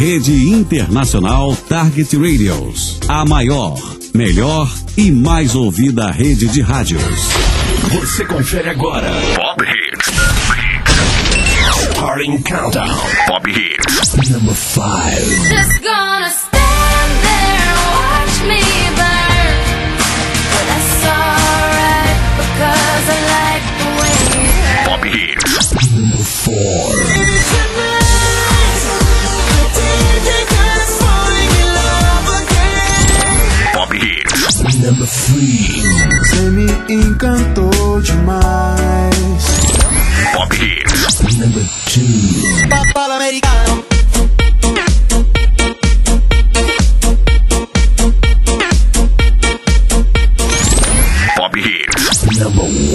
Rede Internacional Target Radios. A maior, melhor e mais ouvida rede de rádios. Você confere agora Pop Hits. Starting Countdown. Pop Hits. Number 5. Just gonna stand there and watch me burn. But that's alright because I like the way it hurts. Pop Hits. Number 4. Number 3. Você me encantou demais. Pop Hits. Number 2. Papal americano. Pop Hits. Number 1.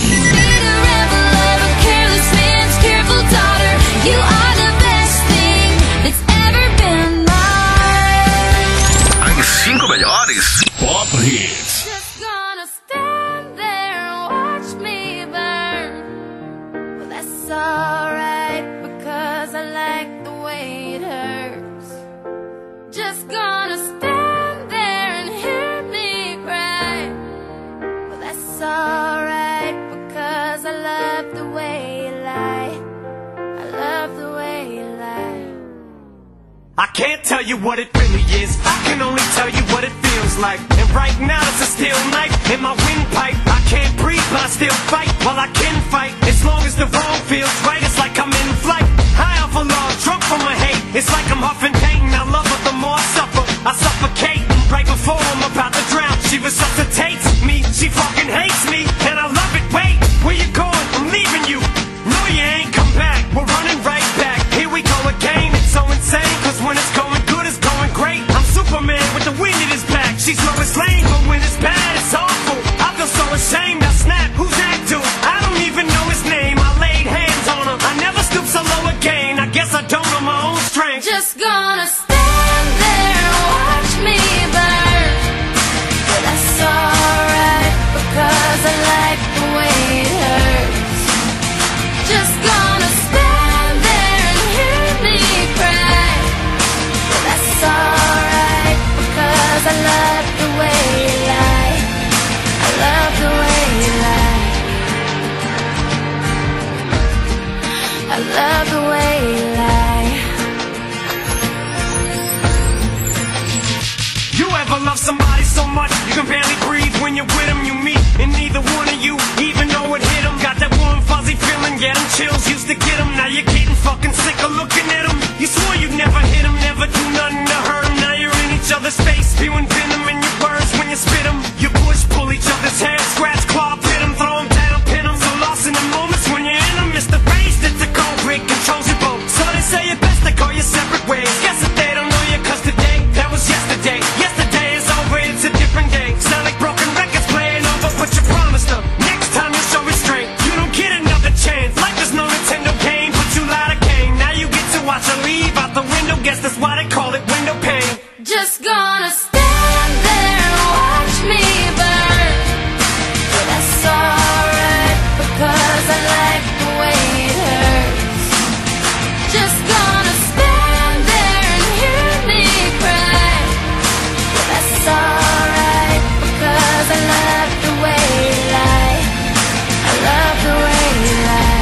You are the best thing that's ever been mine. As 5 melhores Pop Hits. Just gonna stand there and watch me burn. Well, that's alright because I like the way it hurts. Just gonna stand there and hear me cry. Well, that's alright because I love the way you lie. I love the way you lie. I can't tell you what it really is. I can only tell you what it feels like. And right now it's a steel knife in my windpipe. I can't breathe but I still fight. While I can fight, as long as the wrong feels right, it's like I'm in flight. High off of love, drunk from my hate. It's like I'm huffing pain. I love her the more I suffer. I suffocate right before I'm about to drown. She resuscitates me. She fucking hates me. And I love it. Wait, where you going? I'm leaving you. No, you ain't come back. We're running right back. Here we go again. It's so insane. Cause when it's going good, it's going great. I'm Superman with the wind in his back. She's Lois Lane, but when it's bad, it's awful. I feel so ashamed. I snap. Who's that dude? I don't even know his name. I laid hands on him. I never stoop so low again. I guess I don't know my own strength. Just gonna stand there and watch me burn. But that's alright because I like the way it hurts. Just gonna stand there and hear me cry. But that's alright because I love the way you lie. I love the way you lie. I love the way you lie. You ever love somebody so much you can barely breathe when you're with them? You meet and neither one of you even know it hit them. Got that warm fuzzy feeling, yeah, them chills used to get them. Now you're getting fucking sick of looking at them. You swore you'd never hit them, never do nothing to hurt them. Now you're in each other's face, spewing venom in your words when you spit them. You push, pull each other's hair, scratch, claw, pit them, throw them down, pin them. So lost in the moments when you're in them. It's the rage that's the cold break controls your boat. So they say it best to go your separate ways. Guess that they don't know you cause today, that was yesterday. Yesterday is over, it's a different day. Sound like broken records playing over, but you promised them. Next time you show restraint, you don't get another chance. Life is no Nintendo game, but you lied again. Now you get to watch her leave out the window. Guess that's why they call it window pane. Just gonna stand there and watch me burn. But that's alright because I like the way it hurts. Just gonna stand there and hear me cry. But that's alright because I love the way you lie. I love the way you lie.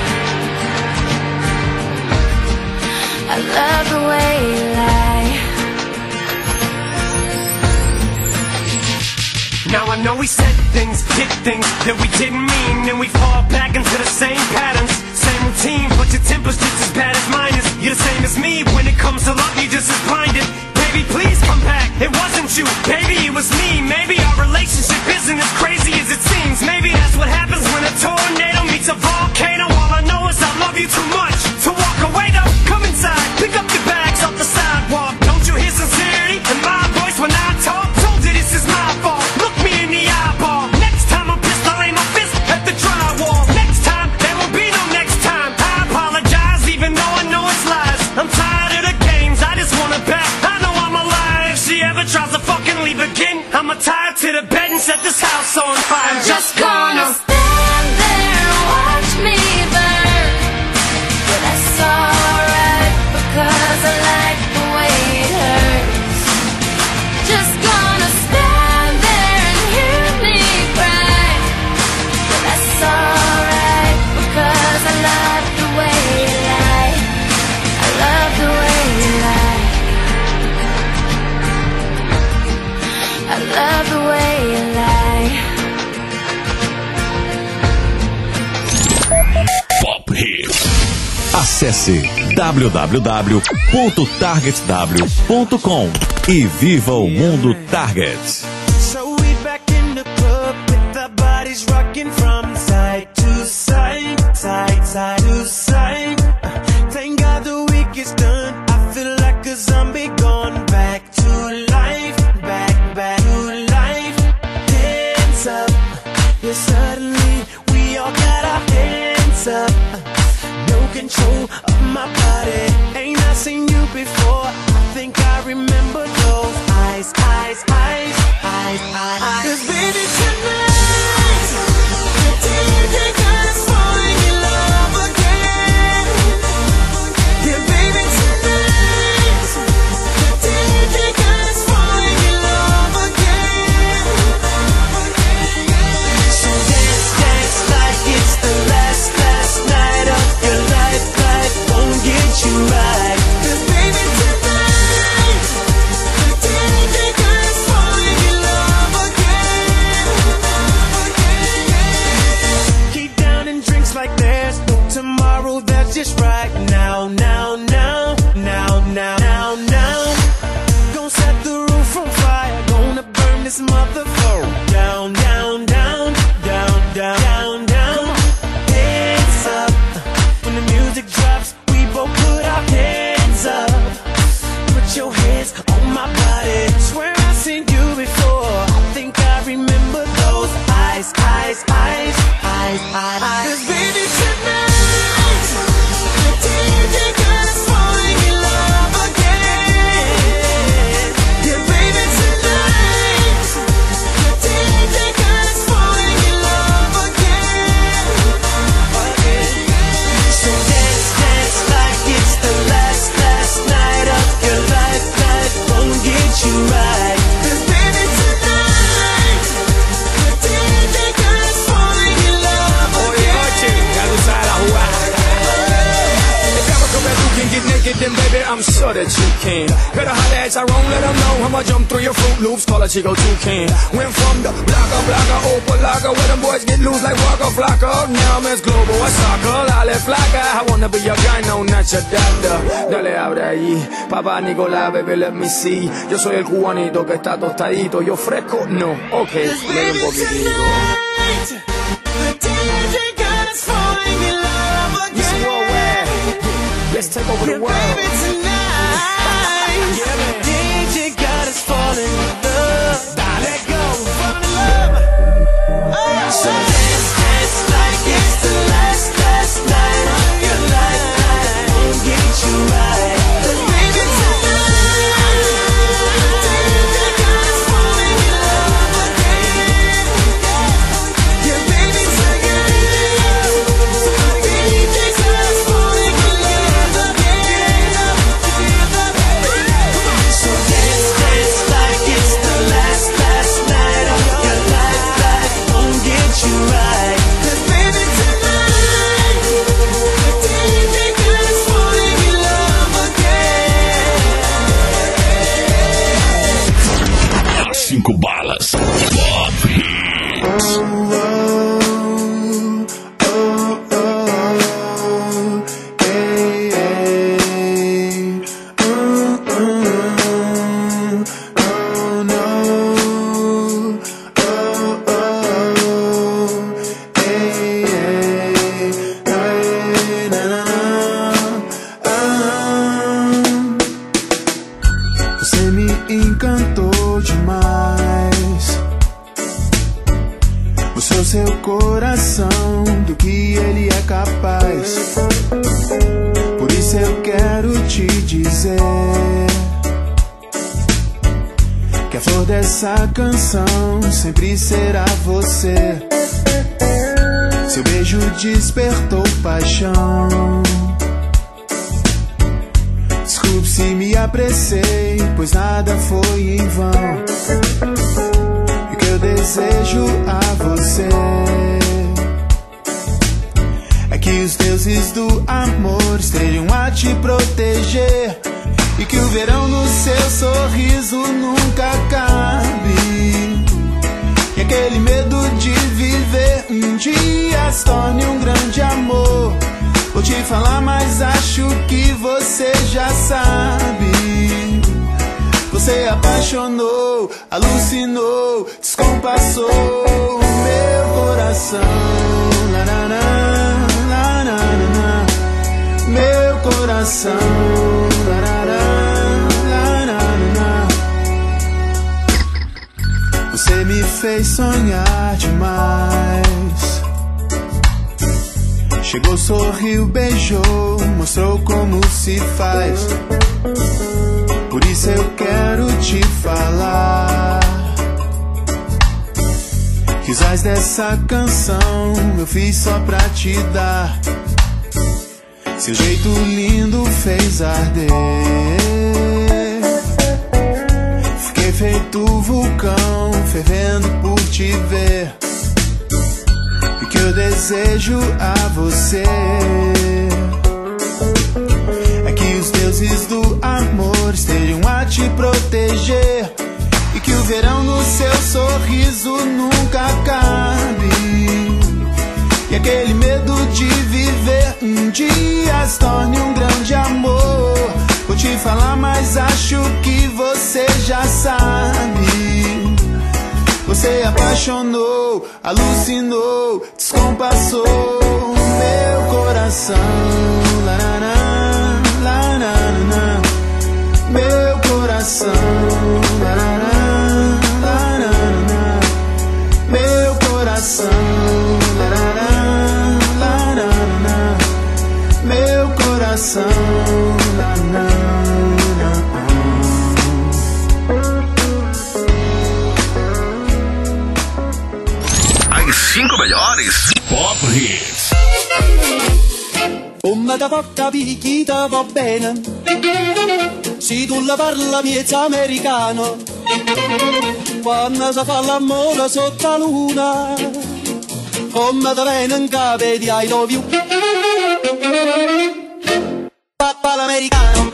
I love the way you lie. Now I know we said things, did things that we didn't mean, and we fall back into the same patterns, same routine, but your temper's just as bad as mine is. You're the same as me, when it comes to love, you're just as blinded. Baby, please come back, it wasn't you, baby, it was me. Maybe our relationship isn't as crazy as it seems. Maybe that's what happens when a tornado meets a volcano. All I know is I love you too much to walk away though. Come inside, pick up your bags off the sidewalk. Don't you hear sincerity in my voice when I talk? Told you this is my fault, look me in the eyeball. Next time I'm pissed, I'll aim my fist at the drywall. Next time, there won't be no next time. I apologize even though I know it's lies. I'm tired of the games, I just wanna bet I know I'm alive. If she ever tries to fucking leave again, I'ma tie her to the bed and set this house on fire. I'm just gonna stand there and watch me burn. But that's Acesse www.targetw.com e viva o mundo Target. So we back in the club with our bodies rocking from side to side, side, side to side. Thank God the week is done. I feel like a zombie gone back to life, back to life. Hands up, yeah, suddenly we all got our hands up. No control of my body. Ain't I seen you before? I think I remember those eyes, eyes, eyes, eyes, eyes. 'Cause baby tonight, the DJ got us falling in love again. Yeah, baby tonight, the DJ got us falling in love again. So dance, dance like it's the last night of your life. Life won't get you right. 'Cause baby tonight, the DJ got us falling in love again. Keep down and drinks like there's no tomorrow. That's just right now, now, now, now, now, now, now. Gonna set the roof on fire. Gonna burn this motherfucker down, down, down, down, down, down, down. Hands up. When the music drops, we both put our hands up. Put your hands on my body. Swear I've seen you before. I think I remember those eyes, eyes, eyes, eyes, eyes. 'Cause baby tonight, the DJ got us falling in love again. Yeah, baby tonight, the DJ got us falling in love again. So dance, dance like it's the last night of your life. Life won't get you right. 'Cause baby tonight, the DJ got us falling in love again. If ever come back, you can get naked, then baby, I'm sure that you can. Better holler at Tyrone, let them know I'ma jump through your Fruit Loops, call a Chico Toucan. Went from the blocker, Opalaga, where them boys get loose like Waka Flocka. Now I'm as global as soccer, Lale Flocka. I wanna be your guy, no, not your doctor. Dale, abre allí, papá Nicolás, baby, let me see. Yo soy el cubanito que está tostadito, yo fresco, no, ok, le un poquitito. Tonight, the DJ got us falling in love again. Miss Worldwide, let's take over the Yeah, world. baby tonight, Yeah, man. DJ got us falling in love. Let go, fall in love. So dance, dance like it's the last night of your life. Life won't get you right. 'Cause baby tonight, DJ got us falling in love again. Yeah, baby tonight, DJ got us falling in love again. So dance, dance like it's the last night of your life. Life won't get you right. 'Cause baby tonight, the DJ got us falling in love again. 5 balas. Pop Hits. Você me encantou demais. Mostrou seu coração do que ele é capaz. Por isso eu quero te dizer que a flor dessa canção sempre será você. Seu beijo despertou paixão. Desculpe se me apressei, pois nada foi em vão. E o que eu desejo a você é que os deuses do amor estejam a te proteger, e que o verão no seu sorriso nunca acabe, e aquele medo de viver um dia se torne um grande amor. Vou te falar, mas acho já sabe. Você apaixonou, alucinou, descompassou meu coração. Meu coração. Você me fez sonhar demais. Chegou, sorriu, beijou, mostrou como se faz. Por isso eu quero te falar que os ais dessa canção eu fiz só pra te dar. Seu jeito lindo fez arder. Fiquei feito vulcão, fervendo por te ver. E que eu desejo a você é que os deuses do amor estejam a te proteger. E que o verão no seu sorriso nunca acabe. E aquele medo de viver um dia se torne um grande amor. Vou te falar, mas acho que você já sabe. Você apaixonou, alucinou, descompassou meu coração. Meu coração. Meu coração. Meu coração. As 5 melhores Pop Hits. Come da porta picchita va bene, se tu la parla miezza americano, quando si fa l'amore sotto la luna, come da bene in capo di I love you, papà l'americano.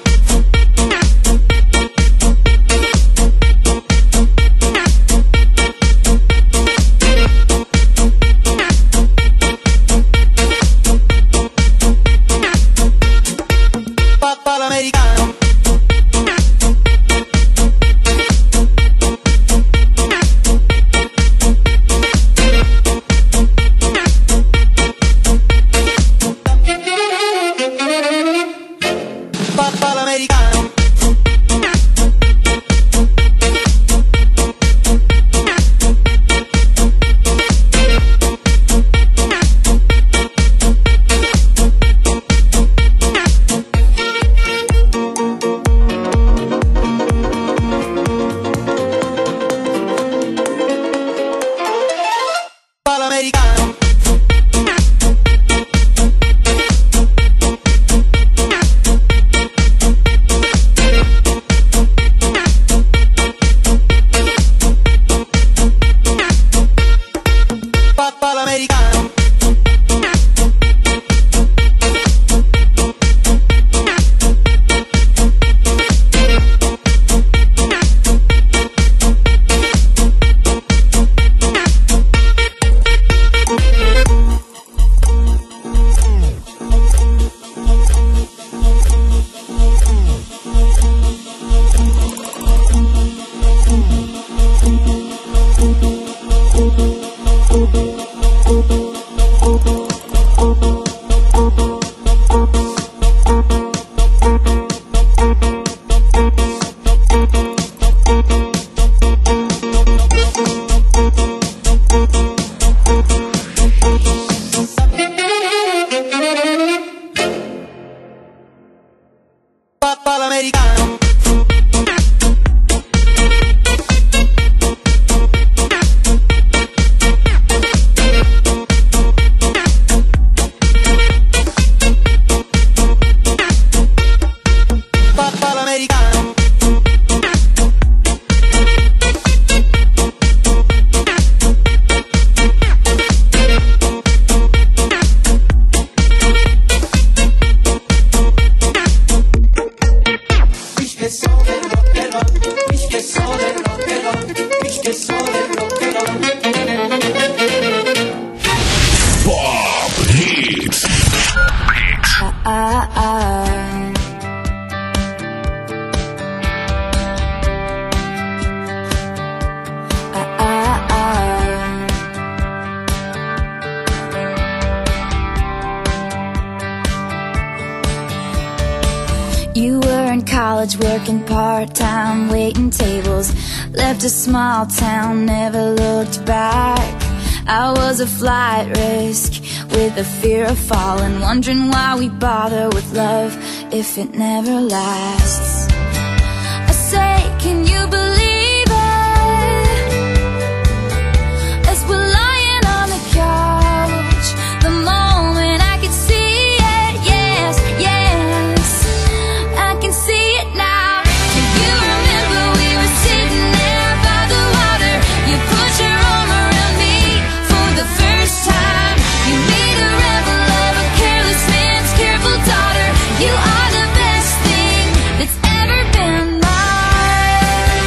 You were in college working part-time, waiting tables. Left a small town, never looked back. I was a flight risk with a fear of falling, wondering why we bother with love if it never lasts. I say, can you believe it? As we're lying on the couch, the moment I could see it, yes, yes, I can see it now. Do you remember we were sitting there by the water? You put your arm around me for the first time. You made a rebel of a careless man's careful daughter. You are the best thing that's ever been mine.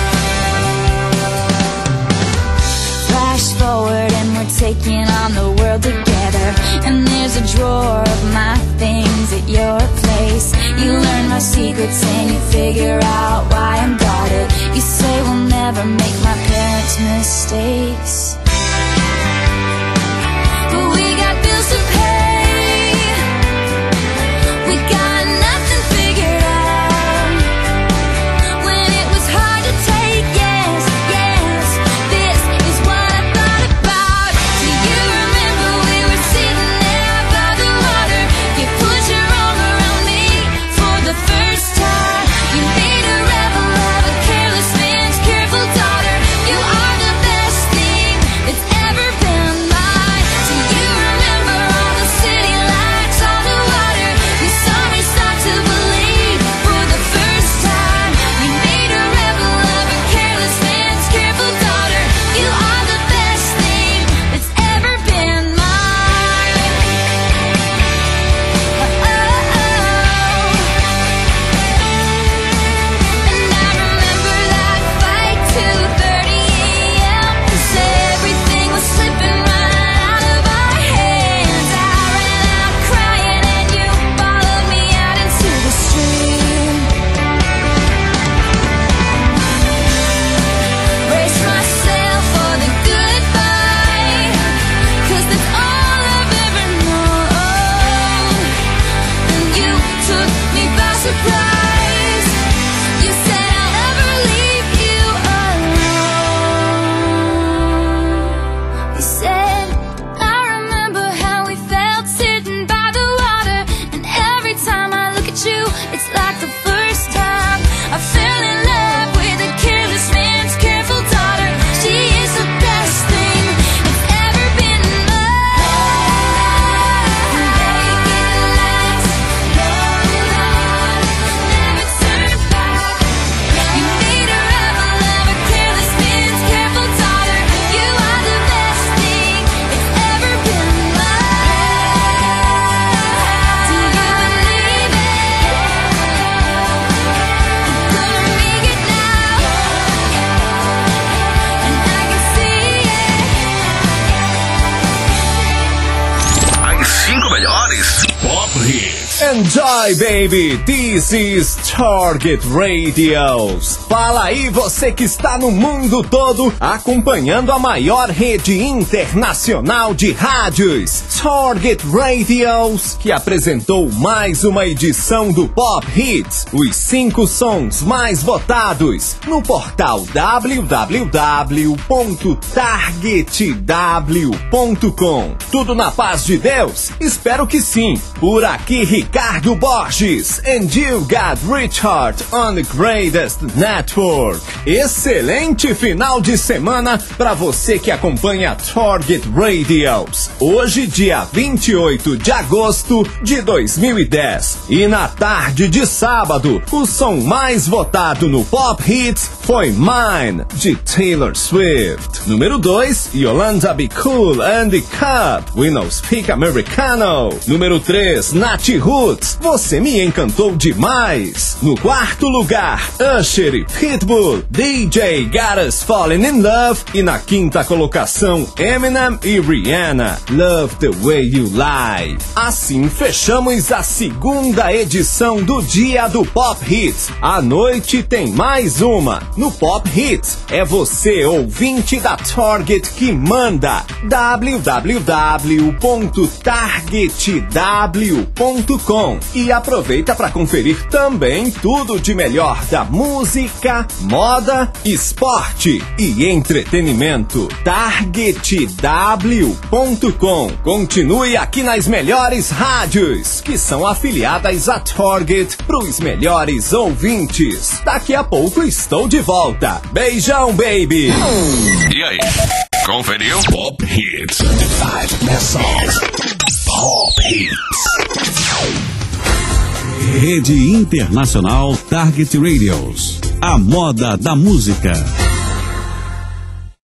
Flash forward and we're taking on the world together. And there's a drawer of my things at your place. You learn my secrets and you figure out why I'm guarded. You say we'll never make my parents' mistakes, but we got bills to pay. We got nothing figured out. When it was hard to take, yes, yes, this is what I thought about. Do you remember we were sitting there by the water? You put your arm around me for the first time. You made a rebel of a careless man's careful daughter. You are the best thing that's ever been mine. Do you remember all the city lights on the water? You saw me start to believe for the first time. You made a rebel of a careless man's careful daughter. You are the best thing that's ever been mine. Oh, oh, oh. And I remember that fight 2:30 a.m. 'cause everything was slipping right out of our hands. I ran out crying and you followed me out into the street. Brace myself for the goodbye, 'cause that's all I've ever known. And you took me by surprise. You said I'll never leave you alone. You said, I remember how we felt sitting by the water. And every time I look at you, it's like the first time I fell in love with a careless man's careful daughter. She is the best thing that's ever been mine. Make it last, long, long, never turn back. You made a rebel of a careless man's careful daughter. You are the best thing that's ever been mine. Do you believe it? I'm gonna make it now, and I can see it. As 5 melhores Pop Hits. Enjoy, baby! This is Target Radios. Fala aí, você que está no mundo todo acompanhando a maior rede internacional de rádios, Target Radios, que apresentou mais uma edição do Pop Hits, os 5 sons mais votados, no portal www.targetw.com. Tudo na paz de Deus? Espero que sim. Por aqui, Ricardo Borges, and you got Richard on the Greatest Network. Excelente final de semana para você que acompanha Target Radios. Hoje, dia 28 de agosto de 2010. E na tarde de sábado, o som mais votado no Pop Hits foi Mine, de Taylor Swift. Número 2, Yolanda Be Cool and the Cut, We No Speak Americano. Número 3, Nat Roots, Você Me Encantou Demais. No quarto lugar, Usher e Pitbull, DJ Got Us Falling in Love. E na quinta colocação, Eminem e Rihanna, Love the Way You Lie. Assim fechamos a segunda edição do Dia do Pop Hits. À noite tem mais uma. No Pop Hits, é você, ouvinte da Target, que manda. www.targetw.com targetradio.com e aproveita para conferir também tudo de melhor da música, moda, esporte e entretenimento. targetw.com. Continue aqui nas melhores rádios, que são afiliadas a Target, pros melhores ouvintes. Daqui a pouco estou de volta. Beijão, baby! E aí? Conferiu? Pop Hits. 5 best songs. Pop Hits. Rede Internacional Target Radios. A moda da música.